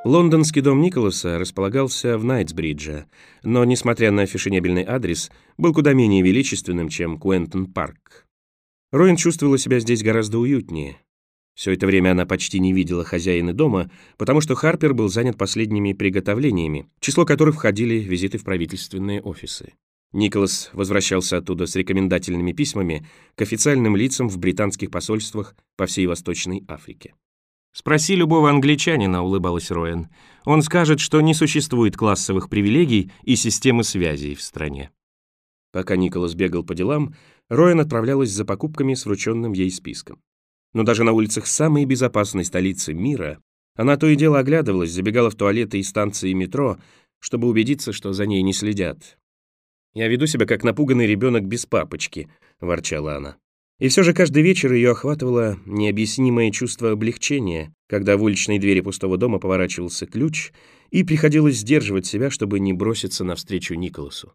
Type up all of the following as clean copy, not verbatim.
Лондонский дом Николаса располагался в Найтсбридже, но, несмотря на фешенебельный адрес, был куда менее величественным, чем Куэнтон-парк. Роин чувствовала себя здесь гораздо уютнее. Все это время она почти не видела хозяина дома, потому что Харпер был занят последними приготовлениями, в число которых входили визиты в правительственные офисы. Николас возвращался оттуда с рекомендательными письмами к официальным лицам в британских посольствах по всей Восточной Африке. «Спроси любого англичанина», — улыбалась Роэн. «Он скажет, что не существует классовых привилегий и системы связей в стране». Пока Николас бегал по делам, Роэн отправлялась за покупками с врученным ей списком. Но даже на улицах самой безопасной столицы мира она то и дело оглядывалась, забегала в туалеты и станции метро, чтобы убедиться, что за ней не следят. «Я веду себя как напуганный ребенок без папочки», — ворчала она. И все же каждый вечер ее охватывало необъяснимое чувство облегчения, когда в уличной двери пустого дома поворачивался ключ, и приходилось сдерживать себя, чтобы не броситься навстречу Николасу.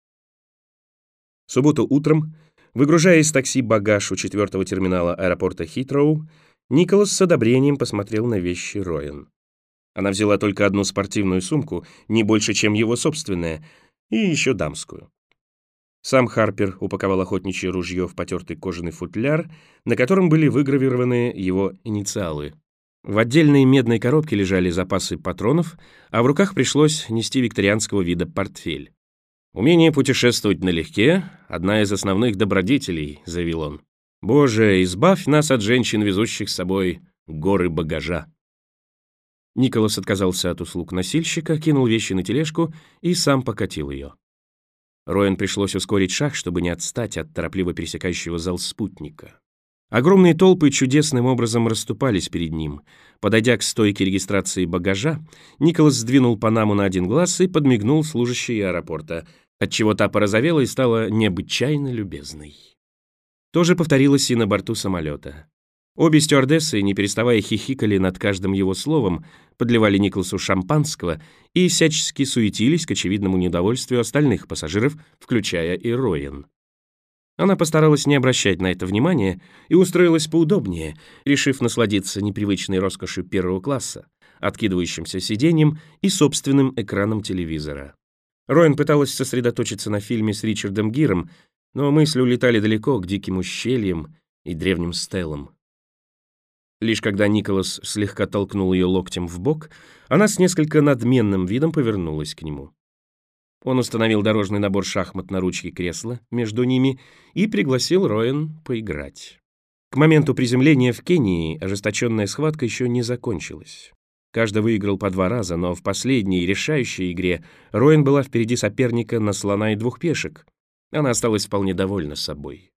В субботу утром, выгружая из такси багаж у 4-го терминала аэропорта Хитроу, Николас с одобрением посмотрел на вещи Роэн. Она взяла только одну спортивную сумку, не больше, чем его собственная, и еще дамскую. Сам Харпер упаковал охотничье ружье в потертый кожаный футляр, на котором были выгравированы его инициалы. В отдельной медной коробке лежали запасы патронов, а в руках пришлось нести викторианского вида портфель. «Умение путешествовать налегке — одна из основных добродетелей», — заявил он. «Боже, избавь нас от женщин, везущих с собой горы багажа». Николас отказался от услуг носильщика, кинул вещи на тележку и сам покатил ее. Роэн пришлось ускорить шаг, чтобы не отстать от торопливо пересекающего зал спутника. Огромные толпы чудесным образом расступались перед ним. Подойдя к стойке регистрации багажа, Николас сдвинул панаму на один глаз и подмигнул служащей аэропорта, отчего та порозовела и стала необычайно любезной. То же повторилось и на борту самолета. Обе стюардессы, не переставая, хихикали над каждым его словом, подливали Николасу шампанского и всячески суетились к очевидному неудовольствию остальных пассажиров, включая и Роэн. Она постаралась не обращать на это внимания и устроилась поудобнее, решив насладиться непривычной роскошью первого класса, откидывающимся сиденьем и собственным экраном телевизора. Роэн пыталась сосредоточиться на фильме с Ричардом Гиром, но мысли улетали далеко к диким ущельям и древним стелам. Лишь когда Николас слегка толкнул ее локтем в бок, она с несколько надменным видом повернулась к нему. Он установил дорожный набор шахмат на ручке кресла между ними и пригласил Роэн поиграть. К моменту приземления в Кении ожесточенная схватка еще не закончилась. Каждый выиграл по 2 раза, но в последней решающей игре Роэн была впереди соперника на слона и 2 пешек. Она осталась вполне довольна собой.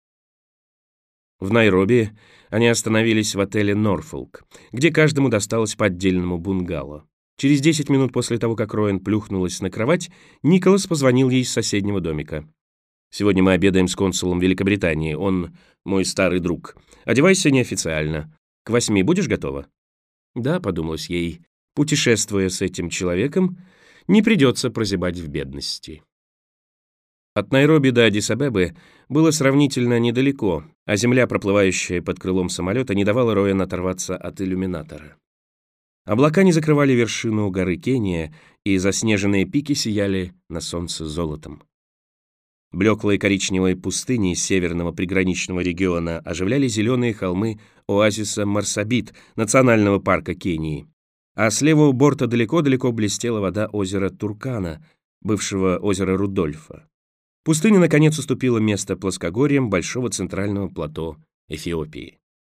В Найроби они остановились в отеле «Норфолк», где каждому досталось по отдельному бунгало. Через 10 минут после того, как Роэн плюхнулась на кровать, Николас позвонил ей из соседнего домика. «Сегодня мы обедаем с консулом Великобритании. Он мой старый друг. Одевайся неофициально. К 8 будешь готова?» «Да», — подумалось ей, путешествуя с этим человеком, не придется прозябать в бедности. От Найроби до Аддис-Абебы было сравнительно недалеко, а земля, проплывающая под крылом самолета, не давала Роэн оторваться от иллюминатора. Облака не закрывали вершину горы Кения, и заснеженные пики сияли на солнце золотом. Блеклые коричневые пустыни северного приграничного региона оживляли зеленые холмы оазиса Марсабит, национального парка Кении, а с левого борта далеко-далеко блестела вода озера Туркана, бывшего озера Рудольфа. Пустыня, наконец, уступила место плоскогорьям большого центрального плато Эфиопии.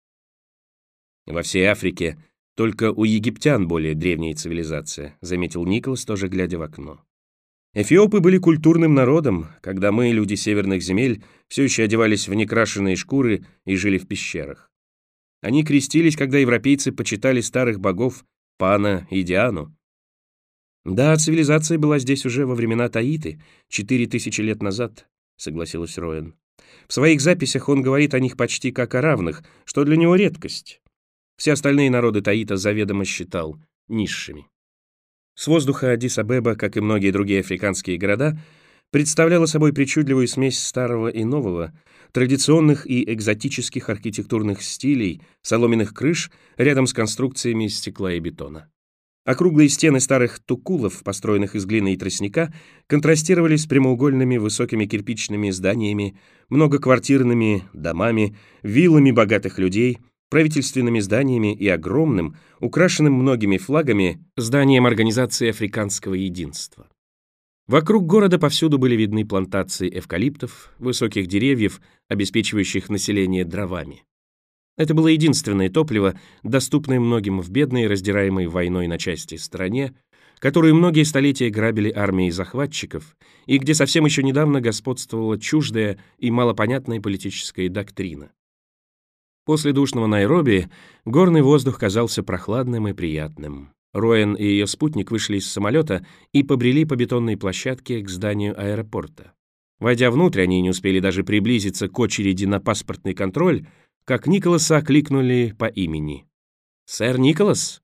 «Во всей Африке только у египтян более древняя цивилизация», заметил Николас, тоже глядя в окно. «Эфиопы были культурным народом, когда мы, люди северных земель, все еще одевались в некрашенные шкуры и жили в пещерах. Они крестились, когда европейцы почитали старых богов Пана и Диану. «Да, цивилизация была здесь уже во времена Таиты, 4000 лет назад», — согласилась Роэн. «В своих записях он говорит о них почти как о равных, что для него редкость. Все остальные народы Таита заведомо считал низшими». С воздуха Аддис-Абеба, как и многие другие африканские города, представляла собой причудливую смесь старого и нового, традиционных и экзотических архитектурных стилей, соломенных крыш рядом с конструкциями из стекла и бетона. Округлые стены старых тукулов, построенных из глины и тростника, контрастировали с прямоугольными высокими кирпичными зданиями, многоквартирными домами, виллами богатых людей, правительственными зданиями и огромным, украшенным многими флагами, зданием Организации Африканского Единства. Вокруг города повсюду были видны плантации эвкалиптов, высоких деревьев, обеспечивающих население дровами. Это было единственное топливо, доступное многим в бедной, раздираемой войной на части стране, которую многие столетия грабили армии захватчиков и где совсем еще недавно господствовала чуждая и малопонятная политическая доктрина. После душного Найроби горный воздух казался прохладным и приятным. Роэн и ее спутник вышли из самолета и побрели по бетонной площадке к зданию аэропорта. Войдя внутрь, они не успели даже приблизиться к очереди на паспортный контроль, как Николаса окликнули по имени. «Сэр Николас?»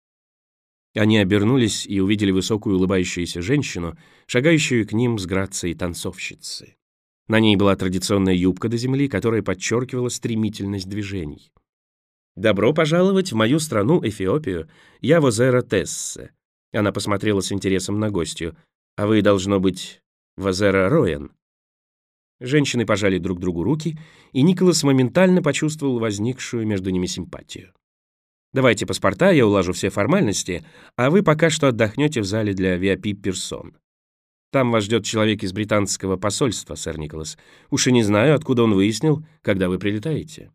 Они обернулись и увидели высокую улыбающуюся женщину, шагающую к ним с грацией танцовщицы. На ней была традиционная юбка до земли, которая подчеркивала стремительность движений. «Добро пожаловать в мою страну, Эфиопию. Я Возера Тессе». Она посмотрела с интересом на гостью. «А вы, должно быть, Возера Роэн». Женщины пожали друг другу руки, и Николас моментально почувствовал возникшую между ними симпатию. «Давайте паспорта, я улажу все формальности, а вы пока что отдохнете в зале для VIP-персон. Там вас ждет человек из британского посольства, сэр Николас. Уж и не знаю, откуда он выяснил, когда вы прилетаете».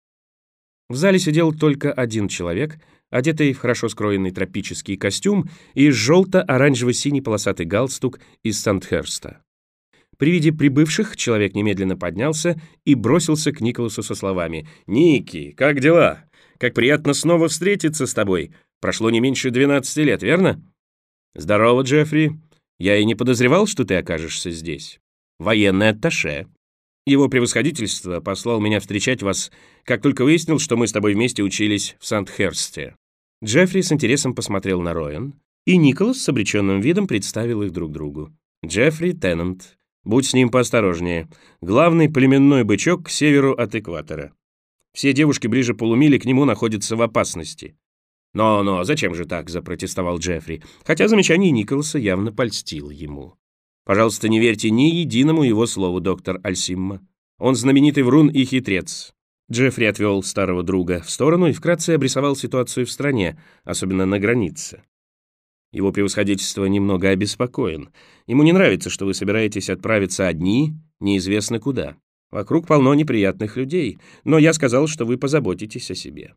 В зале сидел только один человек, одетый в хорошо скроенный тропический костюм и желто-оранжево-синий полосатый галстук из Сандхерста. При виде прибывших человек немедленно поднялся и бросился к Николасу со словами: «Ники, как дела? Как приятно снова встретиться с тобой. Прошло не меньше 12 лет, верно?» «Здорово, Джеффри. Я и не подозревал, что ты окажешься здесь. Военный атташе. Его превосходительство послал меня встречать вас, как только выяснил, что мы с тобой вместе учились в Сандхерсте». Джеффри с интересом посмотрел на Роэн, и Николас с обреченным видом представил их друг другу. «Джеффри Теннант. Будь с ним поосторожнее. Главный племенной бычок к северу от экватора. Все девушки ближе полумили к нему находятся в опасности». «Но, зачем же так?» — запротестовал Джеффри, хотя замечание Николаса явно польстило ему. «Пожалуйста, не верьте ни единому его слову, доктор Альсимма. Он знаменитый врун и хитрец». Джеффри отвел старого друга в сторону и вкратце обрисовал ситуацию в стране, особенно на границе. «Его превосходительство немного обеспокоен. Ему не нравится, что вы собираетесь отправиться одни, неизвестно куда. Вокруг полно неприятных людей, но я сказал, что вы позаботитесь о себе».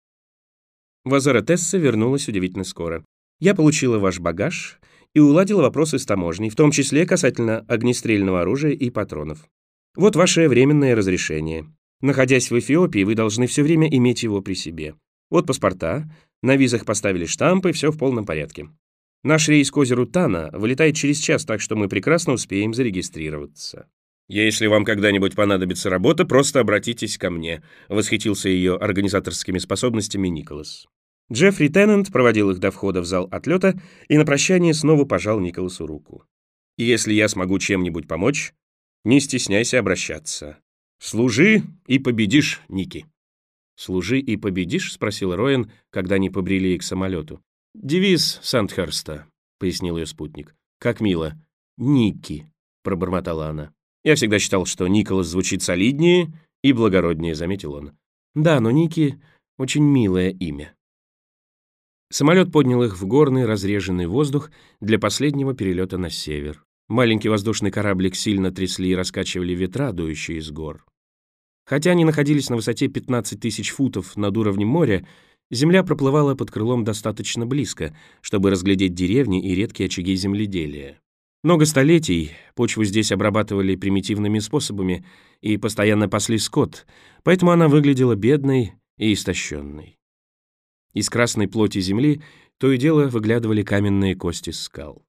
Возера Тесса вернулась удивительно скоро. «Я получила ваш багаж и уладила вопросы с таможней, в том числе касательно огнестрельного оружия и патронов. Вот ваше временное разрешение. Находясь в Эфиопии, вы должны все время иметь его при себе. Вот паспорта, на визах поставили штампы, все в полном порядке. Наш рейс к озеру Тана вылетает через час, так что мы прекрасно успеем зарегистрироваться. Если вам когда-нибудь понадобится работа, просто обратитесь ко мне», — восхитился ее организаторскими способностями Николас. Джеффри Теннант проводил их до входа в зал отлета и на прощание снова пожал Николасу руку. «И если я смогу чем-нибудь помочь, не стесняйся обращаться. Служи и победишь, Ники». «Служи и победишь?» — спросил Роэн, когда они побрели к самолету. «Девиз Сандхерста», — пояснил ее спутник. «Как мило. Ники», — пробормотала она. «Я всегда считал, что Николас звучит солиднее и благороднее», — заметил он. «Да, но Ники — очень милое имя». Самолет поднял их в горный разреженный воздух для последнего перелета на север. Маленький воздушный кораблик сильно трясли и раскачивали ветра, дующие из гор. Хотя они находились на высоте 15 тысяч футов над уровнем моря, земля проплывала под крылом достаточно близко, чтобы разглядеть деревни и редкие очаги земледелия. Много столетий почву здесь обрабатывали примитивными способами и постоянно пасли скот, поэтому она выглядела бедной и истощенной. Из красной плоти земли то и дело выглядывали каменные кости скал.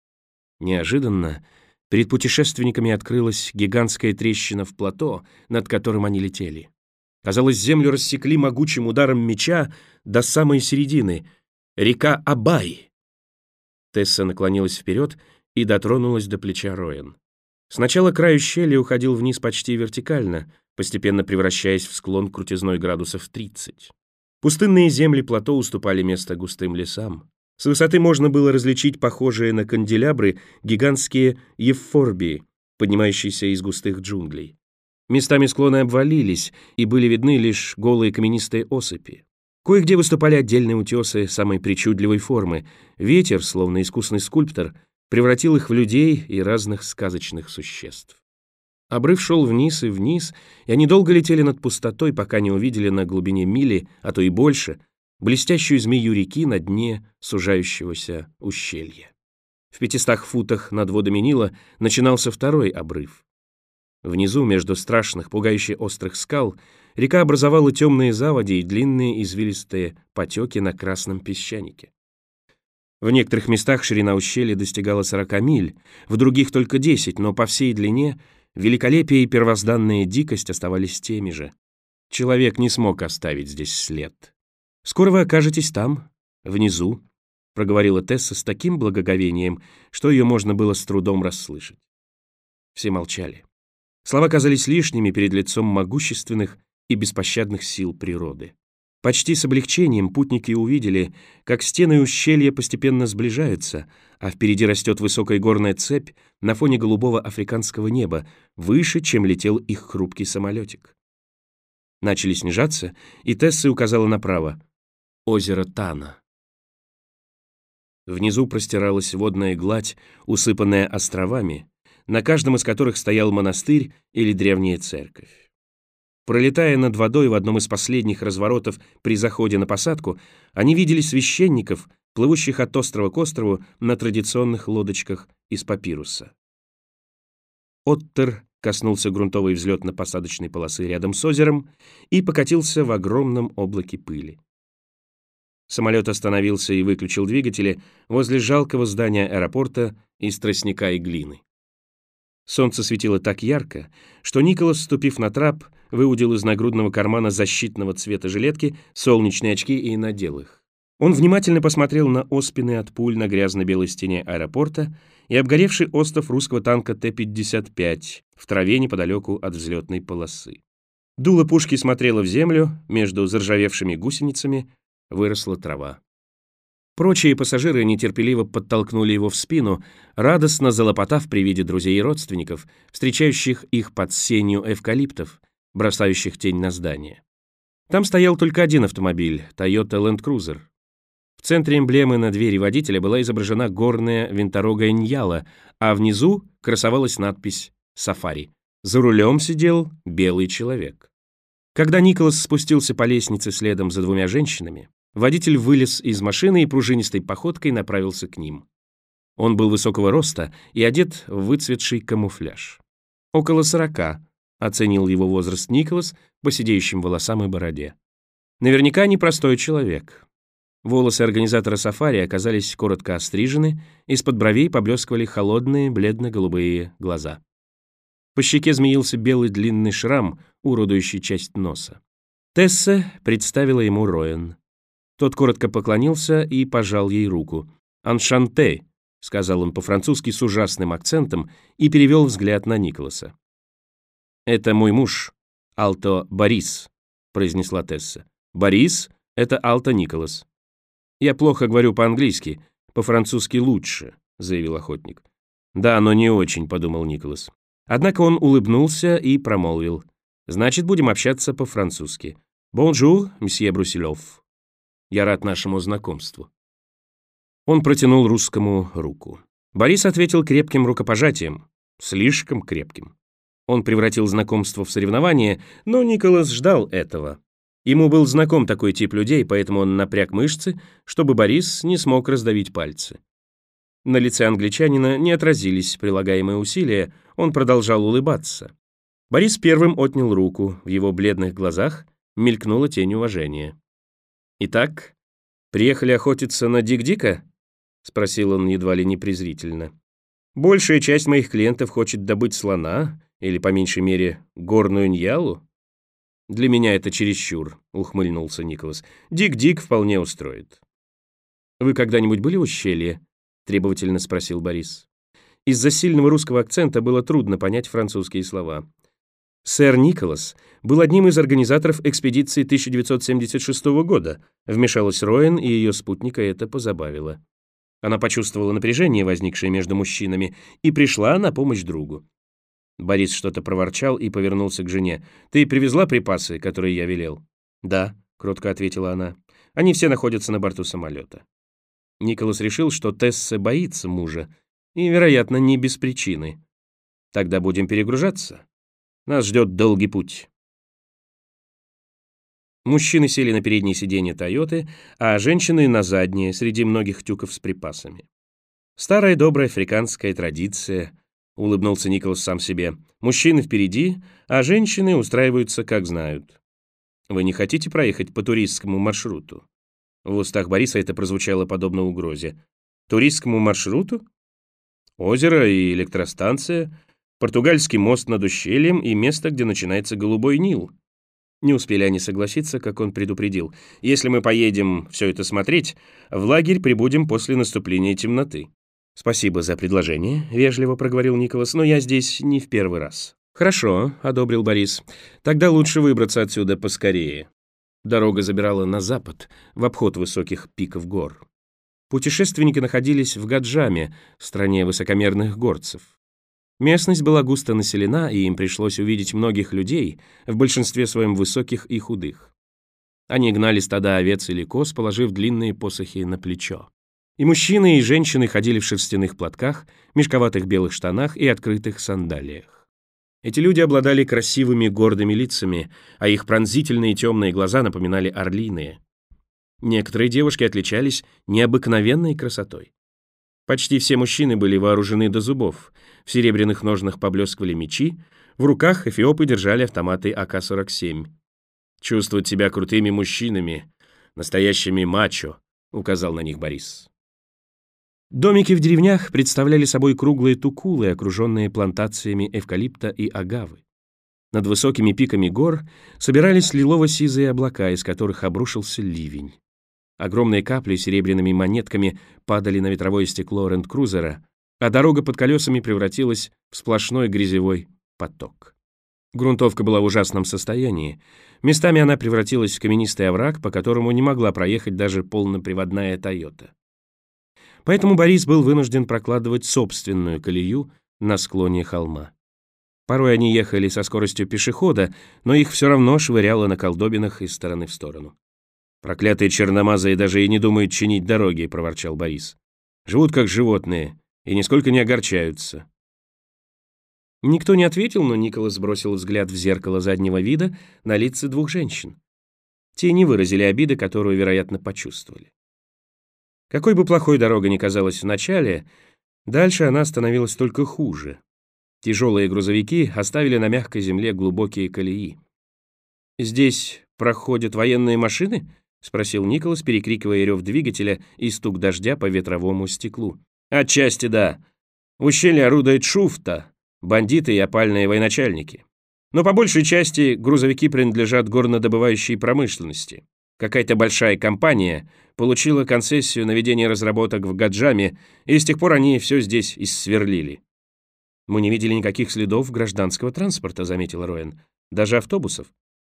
Неожиданно перед путешественниками открылась гигантская трещина в плато, над которым они летели. Казалось, землю рассекли могучим ударом меча до самой середины. Река Абай. Тесса наклонилась вперед и дотронулась до плеча Роэн. Сначала край ущелья уходил вниз почти вертикально, постепенно превращаясь в склон крутизной градусов 30. Пустынные земли плато уступали место густым лесам. С высоты можно было различить похожие на канделябры гигантские евфорбии, поднимающиеся из густых джунглей. Местами склоны обвалились, и были видны лишь голые каменистые осыпи. Кое-где выступали отдельные утесы самой причудливой формы. Ветер, словно искусный скульптор, превратил их в людей и разных сказочных существ. Обрыв шел вниз и вниз, и они долго летели над пустотой, пока не увидели на глубине мили, а то и больше, блестящую змею реки на дне сужающегося ущелья. В 500 футах над водами Нила начинался второй обрыв. Внизу, между страшных, пугающе острых скал, река образовала темные заводи и длинные извилистые потеки на красном песчанике. В некоторых местах ширина ущелья достигала 40 миль, в других только 10, но по всей длине великолепие и первозданная дикость оставались теми же. Человек не смог оставить здесь след. «Скоро вы окажетесь там, внизу», — проговорила Тесса с таким благоговением, что ее можно было с трудом расслышать. Все молчали. Слова казались лишними перед лицом могущественных и беспощадных сил природы. Почти с облегчением путники увидели, как стены ущелья постепенно сближаются, а впереди растет высокая горная цепь на фоне голубого африканского неба, выше, чем летел их хрупкий самолетик. Начали снижаться, и Тесса указала направо. Озеро Тана. Внизу простиралась водная гладь, усыпанная островами, на каждом из которых стоял монастырь или древняя церковь. Пролетая над водой в одном из последних разворотов при заходе на посадку, они видели священников, плывущих от острова к острову на традиционных лодочках из папируса. Оттер коснулся грунтовой взлетно-посадочной полосы рядом с озером и покатился в огромном облаке пыли. Самолет остановился и выключил двигатели возле жалкого здания аэропорта из тростника и глины. Солнце светило так ярко, что Николас, ступив на трап, выудил из нагрудного кармана защитного цвета жилетки солнечные очки и надел их. Он внимательно посмотрел на оспины от пуль на грязно-белой стене аэропорта и обгоревший остов русского танка Т-55 в траве неподалеку от взлетной полосы. Дуло пушки смотрело в землю, между заржавевшими гусеницами выросла трава. Прочие пассажиры нетерпеливо подтолкнули его в спину, радостно залопотав при виде друзей и родственников, встречающих их под сенью эвкалиптов, бросающих тень на здание. Там стоял только один автомобиль — Toyota Land Cruiser. В центре эмблемы на двери водителя была изображена горная винторогая Ньяла, а внизу красовалась надпись «Сафари». За рулем сидел белый человек. Когда Николас спустился по лестнице следом за двумя женщинами, водитель вылез из машины и пружинистой походкой направился к ним. Он был высокого роста и одет в выцветший камуфляж. Около 40, оценил его возраст Николас по сидеющим волосам и бороде. Наверняка непростой человек. Волосы организатора сафари оказались коротко острижены, из-под бровей поблескивали холодные бледно-голубые глаза. По щеке змеился белый длинный шрам, уродующий часть носа. Тесса представила ему Роэн. Тот коротко поклонился и пожал ей руку. «Аншанте», — сказал он по-французски с ужасным акцентом и перевел взгляд на Николаса. «Это мой муж, Алто Борис», — произнесла Тесса. «Борис — это Алто Николас». «Я плохо говорю по-английски, по-французски лучше», — заявил охотник. «Да, но не очень», — подумал Николас. Однако он улыбнулся и промолвил. «Значит, будем общаться по-французски. Бонжур, месье Брусилов. Я рад нашему знакомству». Он протянул русскому руку. Борис ответил крепким рукопожатием, слишком крепким. Он превратил знакомство в соревнование, но Николас ждал этого. Ему был знаком такой тип людей, поэтому он напряг мышцы, чтобы Борис не смог раздавить пальцы. На лице англичанина не отразились прилагаемые усилия, он продолжал улыбаться. Борис первым отнял руку, в его бледных глазах мелькнула тень уважения. «Итак, приехали охотиться на Дик-Дика?» — спросил он едва ли не презрительно. «Большая часть моих клиентов хочет добыть слона или, по меньшей мере, горную ньялу?» «Для меня это чересчур», — ухмыльнулся Николас. «Дик-Дик вполне устроит». «Вы когда-нибудь были в ущелье?» — требовательно спросил Борис. Из-за сильного русского акцента было трудно понять французские слова. Сэр Николас был одним из организаторов экспедиции 1976 года, вмешалась Роэн, и ее спутника это позабавило. Она почувствовала напряжение, возникшее между мужчинами, и пришла на помощь другу. Борис что-то проворчал и повернулся к жене. «Ты привезла припасы, которые я велел?» «Да», — кротко ответила она. «Они все находятся на борту самолета». Николас решил, что Тесса боится мужа, и, вероятно, не без причины. «Тогда будем перегружаться. Нас ждет долгий путь». Мужчины сели на переднее сиденье «Тойоты», а женщины на заднее, среди многих тюков с припасами. «Старая добрая африканская традиция», — улыбнулся Николас сам себе. «Мужчины впереди, а женщины устраиваются, как знают. Вы не хотите проехать по туристскому маршруту?» В устах Бориса это прозвучало подобно угрозе. «Туристскому маршруту? Озеро и электростанция, португальский мост над ущельем и место, где начинается Голубой Нил». Не успели они согласиться, как он предупредил. «Если мы поедем все это смотреть, в лагерь прибудем после наступления темноты». «Спасибо за предложение», — вежливо проговорил Николас, «но я здесь не в первый раз». «Хорошо», — одобрил Борис. «Тогда лучше выбраться отсюда поскорее». Дорога забирала на запад, в обход высоких пиков гор. Путешественники находились в Гаджаме, стране высокомерных горцев. Местность была густо населена, и им пришлось увидеть многих людей, в большинстве своем высоких и худых. Они гнали стада овец или коз, положив длинные посохи на плечо. И мужчины, и женщины ходили в шерстяных платках, мешковатых белых штанах и открытых сандалиях. Эти люди обладали красивыми гордыми лицами, а их пронзительные темные глаза напоминали орлиные. Некоторые девушки отличались необыкновенной красотой. Почти все мужчины были вооружены до зубов, в серебряных ножнах поблескивали мечи, в руках эфиопы держали автоматы АК-47. «Чувствовать себя крутыми мужчинами, настоящими мачо», — указал на них Борис. Домики в деревнях представляли собой круглые тукулы, окруженные плантациями эвкалипта и агавы. Над высокими пиками гор собирались лилово-сизые облака, из которых обрушился ливень. Огромные капли серебряными монетками падали на ветровое стекло ленд-крузера, а дорога под колесами превратилась в сплошной грязевой поток. Грунтовка была в ужасном состоянии. Местами она превратилась в каменистый овраг, по которому не могла проехать даже полноприводная «Тойота». Поэтому Борис был вынужден прокладывать собственную колею на склоне холма. Порой они ехали со скоростью пешехода, но их все равно швыряло на колдобинах из стороны в сторону. «Проклятые черномазые даже и не думают чинить дороги», — проворчал Борис. «Живут как животные и нисколько не огорчаются». Никто не ответил, но Николас бросил взгляд в зеркало заднего вида на лица двух женщин. Те не выразили обиды, которую, вероятно, почувствовали. Какой бы плохой дорога ни казалась вначале, дальше она становилась только хуже. Тяжелые грузовики оставили на мягкой земле глубокие колеи. «Здесь проходят военные машины?» — спросил Николас, перекрикивая рев двигателя и стук дождя по ветровому стеклу. «Отчасти да. В ущелье орудует шуфта, бандиты и опальные военачальники. Но по большей части грузовики принадлежат горнодобывающей промышленности. Какая-то большая компания получила концессию на ведение разработок в Гаджаме, и с тех пор они все здесь иссверлили». «Мы не видели никаких следов гражданского транспорта», — заметил Роэн. «Даже автобусов».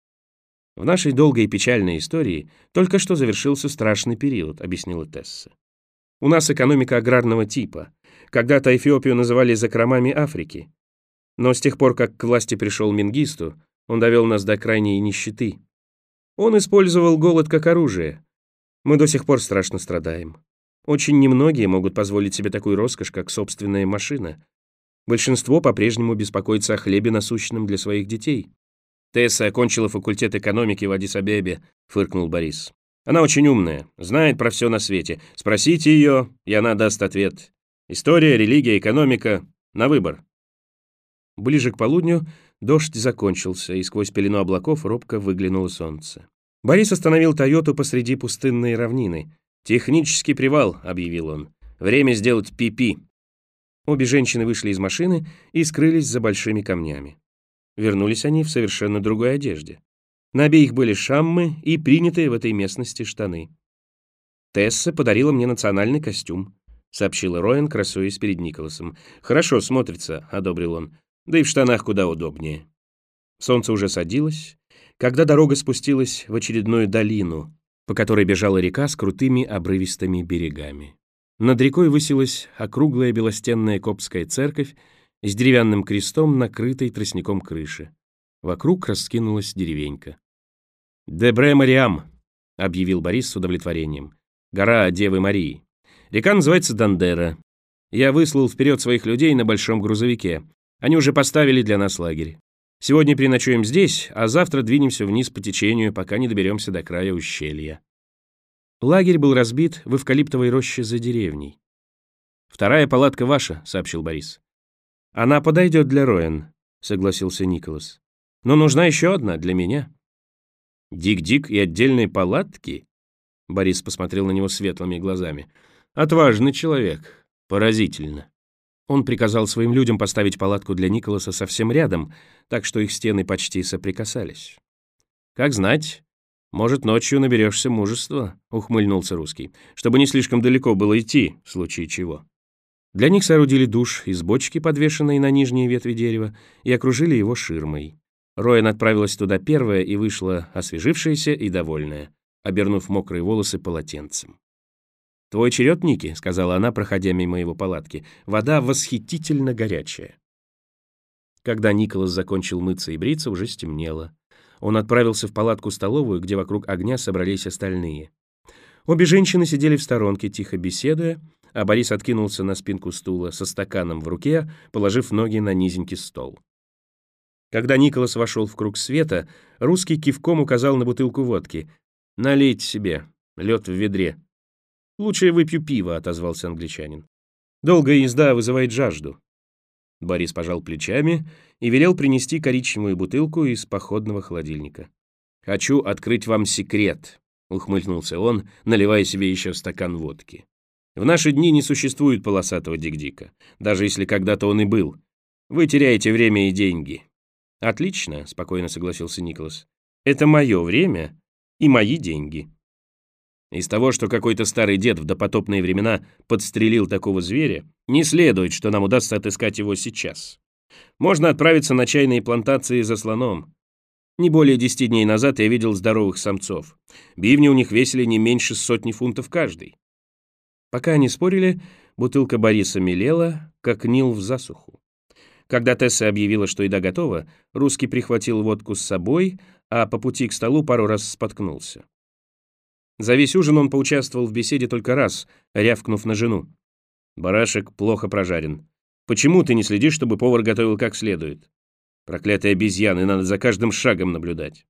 «В нашей долгой и печальной истории только что завершился страшный период», — объяснила Тесса. «У нас экономика аграрного типа. Когда-то Эфиопию называли закромами Африки. Но с тех пор, как к власти пришел Менгисту, он довел нас до крайней нищеты. Он использовал голод как оружие. Мы до сих пор страшно страдаем. Очень немногие могут позволить себе такую роскошь, как собственная машина. Большинство по-прежнему беспокоится о хлебе насущном для своих детей». «Тесса окончила факультет экономики в Аддис-Абебе», — фыркнул Борис. «Она очень умная, знает про все на свете. Спросите ее, и она даст ответ. История, религия, экономика — на выбор». Ближе к полудню дождь закончился, и сквозь пелену облаков робко выглянуло солнце. Борис остановил «Тойоту» посреди пустынной равнины. «Технический привал», — объявил он. «Время сделать пи-пи». Обе женщины вышли из машины и скрылись за большими камнями. Вернулись они в совершенно другой одежде. На обеих были шаммы и принятые в этой местности штаны. «Тесса подарила мне национальный костюм», — сообщила Роэн, красуясь перед Николасом. «Хорошо смотрится», — одобрил он. «Да и в штанах куда удобнее». Солнце уже садилось, когда дорога спустилась в очередную долину, по которой бежала река с крутыми обрывистыми берегами. Над рекой высилась округлая белостенная коптская церковь с деревянным крестом, накрытой тростником крыши. Вокруг раскинулась деревенька. «Дебре Мариам», — объявил Борис с удовлетворением. «Гора Девы Марии. Река называется Дандера. Я выслал вперед своих людей на большом грузовике. Они уже поставили для нас лагерь. Сегодня переночуем здесь, а завтра двинемся вниз по течению, пока не доберемся до края ущелья». Лагерь был разбит в эвкалиптовой роще за деревней. «Вторая палатка ваша», — сообщил Борис. «Она подойдет для Роэн», — согласился Николас. «Но нужна еще одна для меня». «Дик-дик и отдельные палатки?» Борис посмотрел на него светлыми глазами. «Отважный человек. Поразительно». Он приказал своим людям поставить палатку для Николаса совсем рядом, так что их стены почти соприкасались. «Как знать, может, ночью наберешься мужества», — ухмыльнулся русский, «чтобы не слишком далеко было идти, в случае чего». Для них соорудили душ из бочки, подвешенной на нижние ветви дерева, и окружили его ширмой. Роэн отправилась туда первая и вышла освежившаяся и довольная, обернув мокрые волосы полотенцем. «Твой черед, Ники», — сказала она, проходя мимо его палатки. «Вода восхитительно горячая». Когда Николас закончил мыться и бриться, уже стемнело. Он отправился в палатку-столовую, где вокруг огня собрались остальные. Обе женщины сидели в сторонке, тихо беседуя, а Борис откинулся на спинку стула со стаканом в руке, положив ноги на низенький стол. Когда Николас вошел в круг света, русский кивком указал на бутылку водки. «Налейте себе, лед в ведре». «Лучше я выпью пиво», — отозвался англичанин. «Долгая езда вызывает жажду». Борис пожал плечами и велел принести коричневую бутылку из походного холодильника. «Хочу открыть вам секрет», — ухмыльнулся он, наливая себе еще стакан водки. «В наши дни не существует полосатого Дик-Дика, даже если когда-то он и был. Вы теряете время и деньги». «Отлично», — спокойно согласился Николас. «Это мое время и мои деньги». Из того, что какой-то старый дед в допотопные времена подстрелил такого зверя, не следует, что нам удастся отыскать его сейчас. Можно отправиться на чайные плантации за слоном. Не более 10 дней назад я видел здоровых самцов. Бивни у них весили не меньше 100 фунтов каждый. Пока они спорили, бутылка Бориса мелела, как Нил в засуху. Когда Тесса объявила, что еда готова, русский прихватил водку с собой, а по пути к столу пару раз споткнулся. За весь ужин он поучаствовал в беседе только раз, рявкнув на жену. «Барашек плохо прожарен. Почему ты не следишь, чтобы повар готовил как следует? Проклятые обезьяны, надо за каждым шагом наблюдать».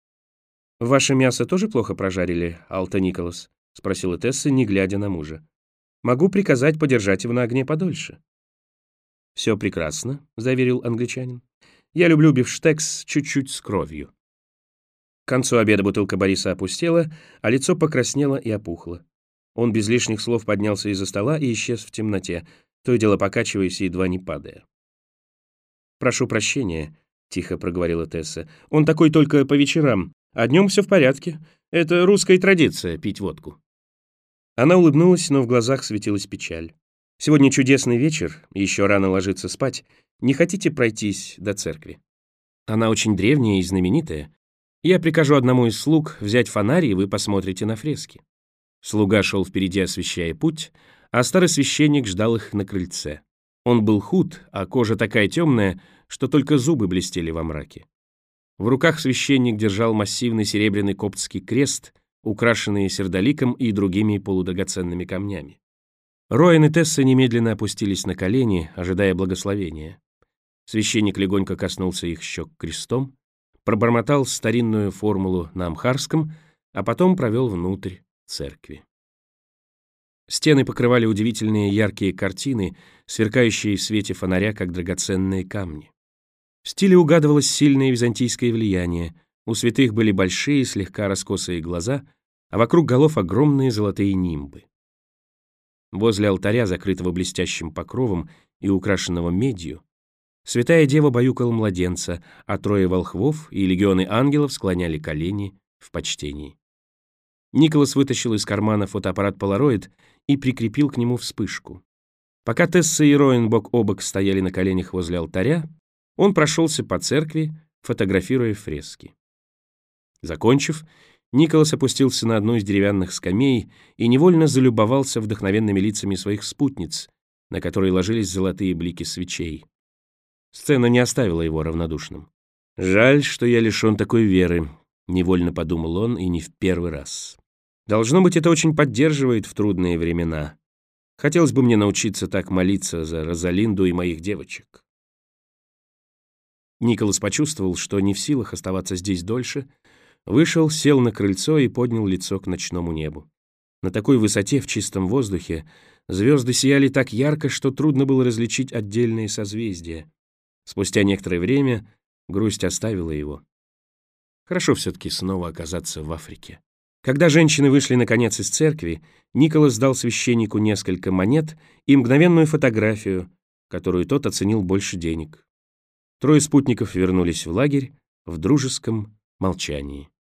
«Ваше мясо тоже плохо прожарили, Алта Николас?» — спросила Тесса, не глядя на мужа. «Могу приказать подержать его на огне подольше». «Все прекрасно», — заверил англичанин. «Я люблю бифштекс чуть-чуть с кровью». К концу обеда бутылка Бориса опустела, а лицо покраснело и опухло. Он без лишних слов поднялся из-за стола и исчез в темноте, то и дело покачиваясь и едва не падая. «Прошу прощения», — тихо проговорила Тесса. «Он такой только по вечерам, а днем все в порядке. Это русская традиция — пить водку». Она улыбнулась, но в глазах светилась печаль. «Сегодня чудесный вечер, еще рано ложиться спать. Не хотите пройтись до церкви? Она очень древняя и знаменитая. Я прикажу одному из слуг взять фонарь, и вы посмотрите на фрески». Слуга шел впереди, освещая путь, а старый священник ждал их на крыльце. Он был худ, а кожа такая темная, что только зубы блестели во мраке. В руках священник держал массивный серебряный коптский крест, украшенный сердоликом и другими полудрагоценными камнями. Роэн и Тесса немедленно опустились на колени, ожидая благословения. Священник легонько коснулся их щек крестом, пробормотал старинную формулу на амхарском, а потом провел внутрь церкви. Стены покрывали удивительные яркие картины, сверкающие в свете фонаря, как драгоценные камни. В стиле угадывалось сильное византийское влияние, у святых были большие, слегка раскосые глаза, а вокруг голов огромные золотые нимбы. Возле алтаря, закрытого блестящим покровом и украшенного медью, Святая Дева баюкала младенца, а 3 волхвов и легионы ангелов склоняли колени в почтении. Николас вытащил из кармана фотоаппарат Polaroid и прикрепил к нему вспышку. Пока Тесса и Роэн бок о бок стояли на коленях возле алтаря, он прошелся по церкви, фотографируя фрески. Закончив, Николас опустился на одну из деревянных скамей и невольно залюбовался вдохновенными лицами своих спутниц, на которые ложились золотые блики свечей. Сцена не оставила его равнодушным. «Жаль, что я лишён такой веры», — невольно подумал он, и не в первый раз. «Должно быть, это очень поддерживает в трудные времена. Хотелось бы мне научиться так молиться за Розалинду и моих девочек». Николас почувствовал, что не в силах оставаться здесь дольше, вышел, сел на крыльцо и поднял лицо к ночному небу. На такой высоте, в чистом воздухе, звезды сияли так ярко, что трудно было различить отдельные созвездия. Спустя некоторое время грусть оставила его. Хорошо все-таки снова оказаться в Африке. Когда женщины вышли наконец из церкви, Николас дал священнику несколько монет и мгновенную фотографию, которую тот оценил больше денег. Трое спутников вернулись в лагерь в дружеском молчании.